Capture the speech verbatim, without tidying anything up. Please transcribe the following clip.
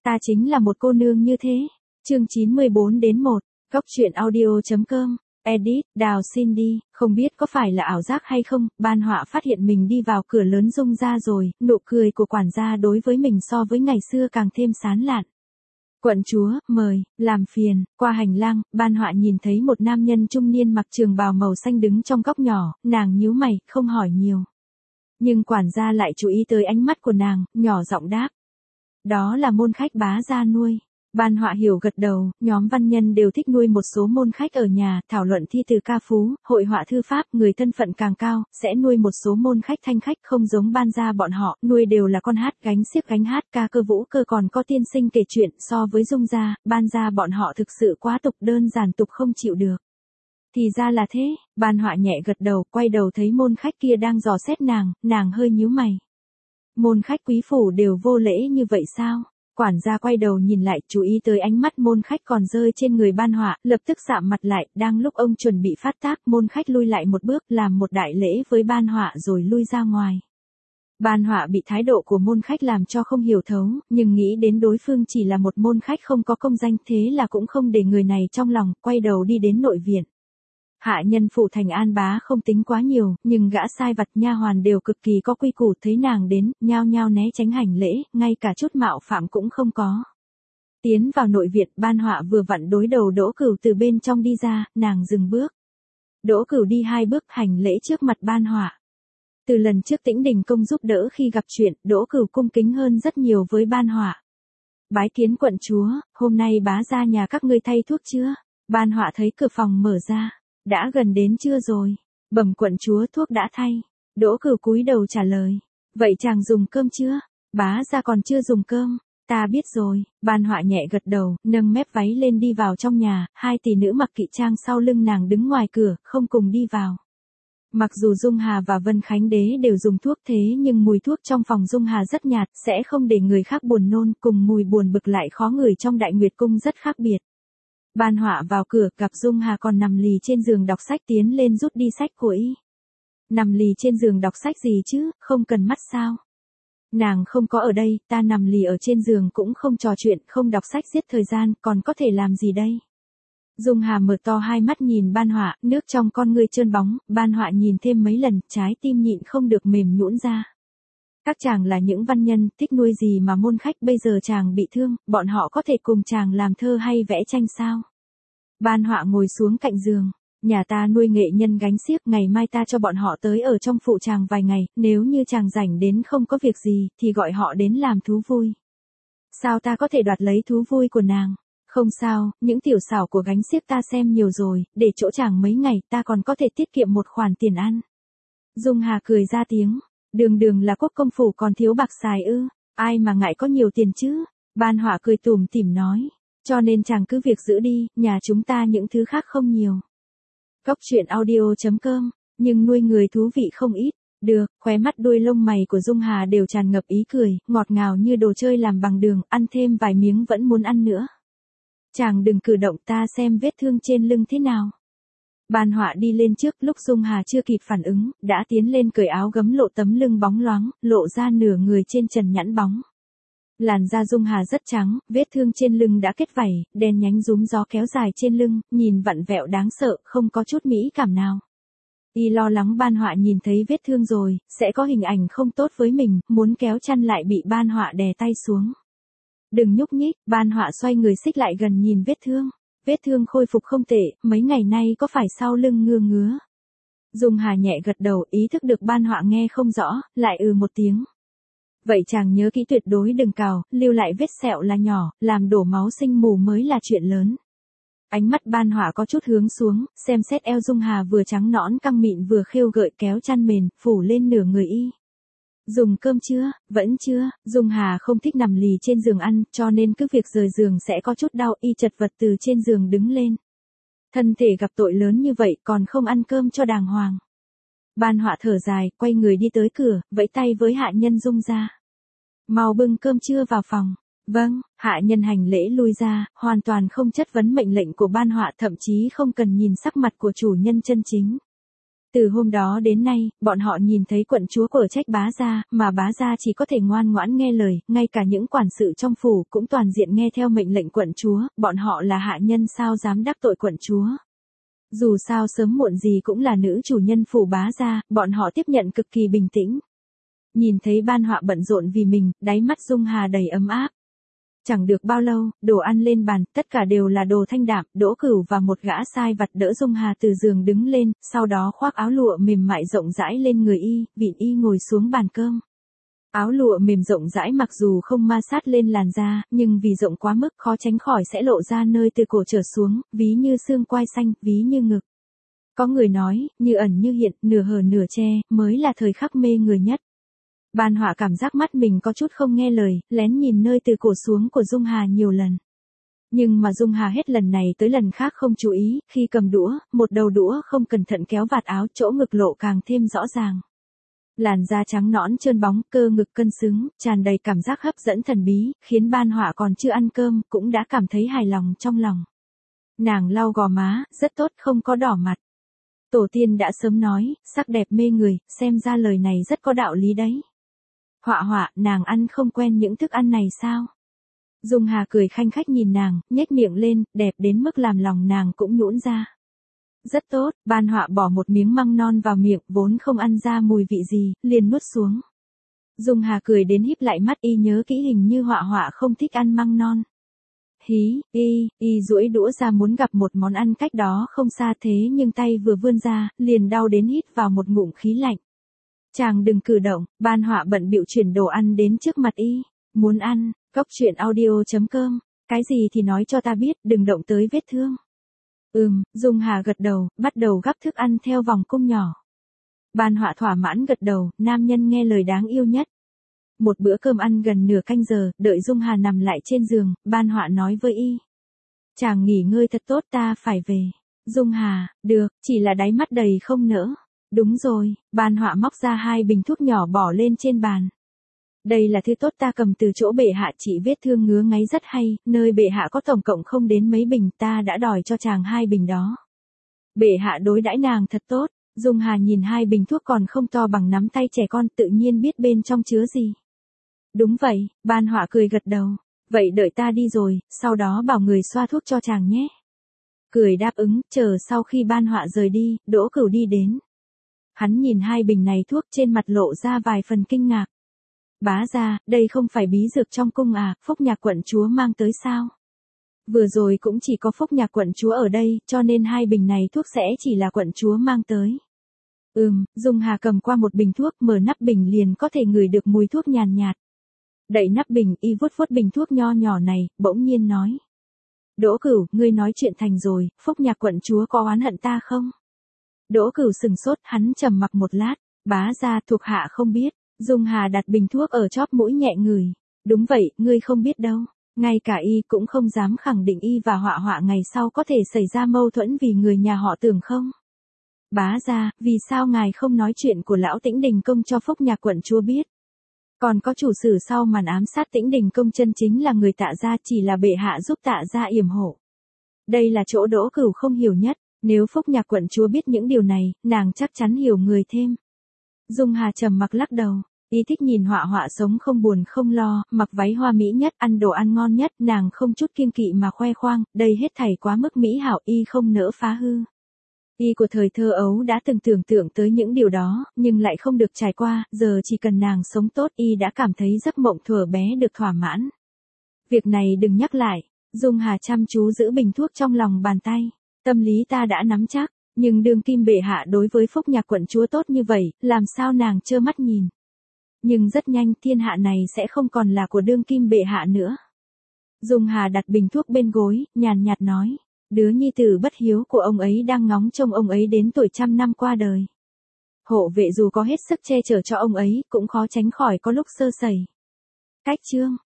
Ta chính là một cô nương như thế. Chương chín mươi bốn đến một, góc truyện audio.com, edit, Đào Cindy, không biết có phải là ảo giác hay không, Ban Họa phát hiện mình đi vào cửa lớn Dung ra rồi, nụ cười của quản gia đối với mình so với ngày xưa càng thêm sán lạn. Quận chúa, mời, làm phiền, qua hành lang, Ban Họa nhìn thấy một nam nhân trung niên mặc trường bào màu xanh đứng trong góc nhỏ, nàng nhíu mày, không hỏi nhiều. Nhưng quản gia lại chú ý tới ánh mắt của nàng, nhỏ giọng đáp. Đó là môn khách bá gia nuôi. Ban Họa hiểu gật đầu, nhóm văn nhân đều thích nuôi một số môn khách ở nhà, thảo luận thi từ ca phú, hội họa thư pháp, người thân phận càng cao, sẽ nuôi một số môn khách thanh khách không giống Ban gia bọn họ, nuôi đều là con hát gánh xiếc gánh hát ca cơ vũ cơ còn có tiên sinh kể chuyện, so với Dung gia, Ban gia bọn họ thực sự quá tục đơn giản tục không chịu được. Thì ra là thế, Ban Họa nhẹ gật đầu, quay đầu thấy môn khách kia đang dò xét nàng, nàng hơi nhíu mày. Môn khách quý phủ đều vô lễ như vậy sao? Quản gia quay đầu nhìn lại, chú ý tới ánh mắt môn khách còn rơi trên người Ban Họa, lập tức sạm mặt lại, đang lúc ông chuẩn bị phát tác, môn khách lui lại một bước, làm một đại lễ với Ban Họa rồi lui ra ngoài. Ban Họa bị thái độ của môn khách làm cho không hiểu thấu, nhưng nghĩ đến đối phương chỉ là một môn khách không có công danh, thế là cũng không để người này trong lòng, quay đầu đi đến nội viện. Hạ nhân phủ thành An Bá không tính quá nhiều, nhưng gã sai vặt nha hoàn đều cực kỳ có quy củ, thấy nàng đến, nhao nhao né tránh hành lễ, ngay cả chút mạo phạm cũng không có. Tiến vào nội viện, Ban Họa vừa vặn đối đầu Đỗ Cửu từ bên trong đi ra, nàng dừng bước. Đỗ Cửu đi hai bước hành lễ trước mặt Ban Họa. Từ lần trước Tĩnh Đình công giúp đỡ khi gặp chuyện, Đỗ Cửu cung kính hơn rất nhiều với Ban Họa. Bái kiến quận chúa, hôm nay bá gia nhà các ngươi thay thuốc chưa? Ban Họa thấy cửa phòng mở ra. Đã gần đến chưa rồi? Bẩm quận chúa, thuốc đã thay. Đỗ Cửu cúi đầu trả lời. Vậy chàng dùng cơm chưa? Bá gia còn chưa dùng cơm. Ta biết rồi. Ban Họa nhẹ gật đầu, nâng mép váy lên đi vào trong nhà, hai tỷ nữ mặc kỵ trang sau lưng nàng đứng ngoài cửa, không cùng đi vào. Mặc dù Dung Hà và Vân Khánh Đế đều dùng thuốc thế nhưng mùi thuốc trong phòng Dung Hà rất nhạt, sẽ không để người khác buồn nôn, cùng mùi buồn bực lại khó ngửi trong Đại Nguyệt cung rất khác biệt. Ban Họa vào cửa, gặp Dung Hà còn nằm lì trên giường đọc sách, tiến lên rút đi sách của y. Nằm lì trên giường đọc sách gì chứ, không cần mắt sao? Nàng không có ở đây, ta nằm lì ở trên giường cũng không trò chuyện, không đọc sách giết thời gian, còn có thể làm gì đây? Dung Hà mở to hai mắt nhìn Ban Họa, nước trong con ngươi trơn bóng, Ban Họa nhìn thêm mấy lần, trái tim nhịn không được mềm nhũn ra. Các chàng là những văn nhân, thích nuôi gì mà môn khách bây giờ chàng bị thương, bọn họ có thể cùng chàng làm thơ hay vẽ tranh sao? Ban Họa ngồi xuống cạnh giường, nhà ta nuôi nghệ nhân gánh xiếc, ngày mai ta cho bọn họ tới ở trong phụ chàng vài ngày, nếu như chàng rảnh đến không có việc gì, thì gọi họ đến làm thú vui. Sao ta có thể đoạt lấy thú vui của nàng? Không sao, những tiểu xảo của gánh xiếc ta xem nhiều rồi, để chỗ chàng mấy ngày, ta còn có thể tiết kiệm một khoản tiền ăn. Dung Hà cười ra tiếng. Đường đường là quốc công phủ còn thiếu bạc xài ư, ai mà ngại có nhiều tiền chứ? Ban Họa cười tủm tỉm nói, cho nên chàng cứ việc giữ đi, nhà chúng ta những thứ khác không nhiều. Góc truyện audio.com, nhưng nuôi người thú vị không ít. Được, khóe mắt đuôi lông mày của Dung Hà đều tràn ngập ý cười, ngọt ngào như đồ chơi làm bằng đường, ăn thêm vài miếng vẫn muốn ăn nữa. Chàng đừng cử động, ta xem vết thương trên lưng thế nào. Ban Họa đi lên trước, lúc Dung Hà chưa kịp phản ứng, đã tiến lên cởi áo gấm lộ tấm lưng bóng loáng, lộ ra nửa người trên trần nhẵn bóng. Làn da Dung Hà rất trắng, vết thương trên lưng đã kết vảy, đen nhánh rúm gió kéo dài trên lưng, nhìn vặn vẹo đáng sợ, không có chút mỹ cảm nào. Y lo lắng Ban Họa nhìn thấy vết thương rồi, sẽ có hình ảnh không tốt với mình, muốn kéo chăn lại bị Ban Họa đè tay xuống. Đừng nhúc nhích, Ban Họa xoay người xích lại gần nhìn vết thương. Vết thương khôi phục không tệ, mấy ngày nay có phải sau lưng ngứa ngứa? Dung Hà nhẹ gật đầu, ý thức được Ban Họa nghe không rõ, lại ừ một tiếng. Vậy chàng nhớ kỹ tuyệt đối đừng cào, lưu lại vết sẹo là nhỏ, làm đổ máu sinh mù mới là chuyện lớn. Ánh mắt Ban Họa có chút hướng xuống, xem xét eo Dung Hà vừa trắng nõn căng mịn vừa khêu gợi kéo chăn mền, phủ lên nửa người y. Dùng cơm chưa? Vẫn chưa. Dung Hà không thích nằm lì trên giường ăn, cho nên cứ việc rời giường sẽ có chút đau, y chật vật từ trên giường đứng lên. Thân thể gặp tội lớn như vậy còn không ăn cơm cho đàng hoàng. Ban Họa thở dài, quay người đi tới cửa, vẫy tay với hạ nhân Dung ra. Mau bưng cơm trưa vào phòng. Vâng, hạ nhân hành lễ lui ra, hoàn toàn không chất vấn mệnh lệnh của Ban Họa, thậm chí không cần nhìn sắc mặt của chủ nhân chân chính. Từ hôm đó đến nay, bọn họ nhìn thấy quận chúa quở trách bá gia, mà bá gia chỉ có thể ngoan ngoãn nghe lời, ngay cả những quản sự trong phủ cũng toàn diện nghe theo mệnh lệnh quận chúa, bọn họ là hạ nhân sao dám đắc tội quận chúa. Dù sao sớm muộn gì cũng là nữ chủ nhân phủ bá gia, bọn họ tiếp nhận cực kỳ bình tĩnh. Nhìn thấy Ban Họa bận rộn vì mình, đáy mắt Dung Hà đầy ấm áp. Chẳng được bao lâu, đồ ăn lên bàn, tất cả đều là đồ thanh đạm, Đỗ Cửu và một gã sai vặt đỡ Dung Hà từ giường đứng lên, sau đó khoác áo lụa mềm mại rộng rãi lên người y, vịn y ngồi xuống bàn cơm. Áo lụa mềm rộng rãi mặc dù không ma sát lên làn da, nhưng vì rộng quá mức khó tránh khỏi sẽ lộ ra nơi từ cổ trở xuống, ví như xương quai xanh, ví như ngực. Có người nói, như ẩn như hiện, nửa hở nửa che, mới là thời khắc mê người nhất. Ban Họa cảm giác mắt mình có chút không nghe lời, lén nhìn nơi từ cổ xuống của Dung Hà nhiều lần. Nhưng mà Dung Hà hết lần này tới lần khác không chú ý, khi cầm đũa, một đầu đũa không cẩn thận kéo vạt áo, chỗ ngực lộ càng thêm rõ ràng. Làn da trắng nõn trơn bóng, cơ ngực cân xứng, tràn đầy cảm giác hấp dẫn thần bí, khiến Ban Họa còn chưa ăn cơm, cũng đã cảm thấy hài lòng trong lòng. Nàng lau gò má, rất tốt, không có đỏ mặt. Tổ tiên đã sớm nói, sắc đẹp mê người, xem ra lời này rất có đạo lý đấy. Họa Họa, nàng ăn không quen những thức ăn này sao? Dung Hà cười khanh khách nhìn nàng, nhếch miệng lên, đẹp đến mức làm lòng nàng cũng nhũn ra. Rất tốt, Ban Họa bỏ một miếng măng non vào miệng, vốn không ăn ra mùi vị gì, liền nuốt xuống. Dung Hà cười đến híp lại mắt, y nhớ kỹ hình như Họa Họa không thích ăn măng non. Hí, y, y duỗi đũa ra muốn gặp một món ăn cách đó không xa, thế nhưng tay vừa vươn ra, liền đau đến hít vào một ngụm khí lạnh. Chàng đừng cử động, Ban Họa bận bịu chuyển đồ ăn đến trước mặt y. Muốn ăn, cốc truyện audio chấm com, cái gì thì nói cho ta biết, đừng động tới vết thương. Ừm, Dung Hà gật đầu, bắt đầu gắp thức ăn theo vòng cung nhỏ. Ban Họa thỏa mãn gật đầu, nam nhân nghe lời đáng yêu nhất. Một bữa cơm ăn gần nửa canh giờ, đợi Dung Hà nằm lại trên giường, Ban Họa nói với y. Chàng nghỉ ngơi thật tốt, ta phải về. Dung Hà, được, chỉ là đáy mắt đầy không nỡ. Đúng rồi, Ban Họa móc ra hai bình thuốc nhỏ bỏ lên trên bàn. Đây là thứ tốt ta cầm từ chỗ bệ hạ trị vết thương ngứa ngáy rất hay, nơi bệ hạ có tổng cộng không đến mấy bình, ta đã đòi cho chàng hai bình đó. Bệ hạ đối đãi nàng thật tốt. Dung Hà nhìn hai bình thuốc còn không to bằng nắm tay trẻ con, tự nhiên biết bên trong chứa gì. Đúng vậy, Ban Họa cười gật đầu. Vậy đợi ta đi rồi, sau đó bảo người xoa thuốc cho chàng nhé. Cười đáp ứng, chờ sau khi Ban Họa rời đi, Đỗ Cửu đi đến. Hắn nhìn hai bình này thuốc, trên mặt lộ ra vài phần kinh ngạc. Bá gia, đây không phải bí dược trong cung à, Phúc Nhạc quận chúa mang tới sao? Vừa rồi cũng chỉ có Phúc Nhạc quận chúa ở đây, cho nên hai bình này thuốc sẽ chỉ là quận chúa mang tới. Ừm, Dung Hà cầm qua một bình thuốc, mở nắp bình liền có thể ngửi được mùi thuốc nhàn nhạt. Đậy nắp bình, y vuốt vuốt bình thuốc nho nhỏ này, bỗng nhiên nói. Đỗ Cửu, ngươi nói chuyện thành rồi, Phúc Nhạc quận chúa có oán hận ta không? Đỗ Cửu sừng sốt, hắn trầm mặc một lát, bá gia, thuộc hạ không biết. Dung Hà đặt bình thuốc ở chóp mũi nhẹ ngửi. Đúng vậy, ngươi không biết đâu. Ngay cả y cũng không dám khẳng định y và Họa Họa ngày sau có thể xảy ra mâu thuẫn vì người nhà họ Tưởng không? Bá gia, vì sao ngài không nói chuyện của lão Tĩnh Đình Công cho Phúc Nhạc quận chúa biết? Còn có chủ sử sau màn ám sát Tĩnh Đình Công chân chính là người Tạ gia, chỉ là bệ hạ giúp Tạ gia yểm hộ. Đây là chỗ Đỗ Cửu không hiểu nhất, nếu Phúc Nhạc quận chúa biết những điều này, nàng chắc chắn hiểu người thêm. Dung Hà trầm mặc lắc đầu, y thích nhìn Họa Họa sống không buồn không lo, mặc váy hoa mỹ nhất, ăn đồ ăn ngon nhất, nàng không chút kiêng kỵ mà khoe khoang, đây hết thảy quá mức mỹ hảo, y không nỡ phá hư. Y của thời thơ ấu đã từng tưởng tượng tới những điều đó, nhưng lại không được trải qua, giờ chỉ cần nàng sống tốt, y đã cảm thấy giấc mộng thuở bé được thỏa mãn. Việc này đừng nhắc lại. Dung Hà chăm chú giữ bình thuốc trong lòng bàn tay, tâm lý ta đã nắm chắc. Nhưng đương kim bệ hạ đối với Phúc Nhạc quận chúa tốt như vậy, làm sao nàng trơ mắt nhìn. Nhưng rất nhanh thiên hạ này sẽ không còn là của đương kim bệ hạ nữa. Dung Hà đặt bình thuốc bên gối, nhàn nhạt nói. Đứa nhi tử bất hiếu của ông ấy đang ngóng trông ông ấy đến tuổi trăm năm qua đời. Hộ vệ dù có hết sức che chở cho ông ấy, cũng khó tránh khỏi có lúc sơ sẩy. Cách chương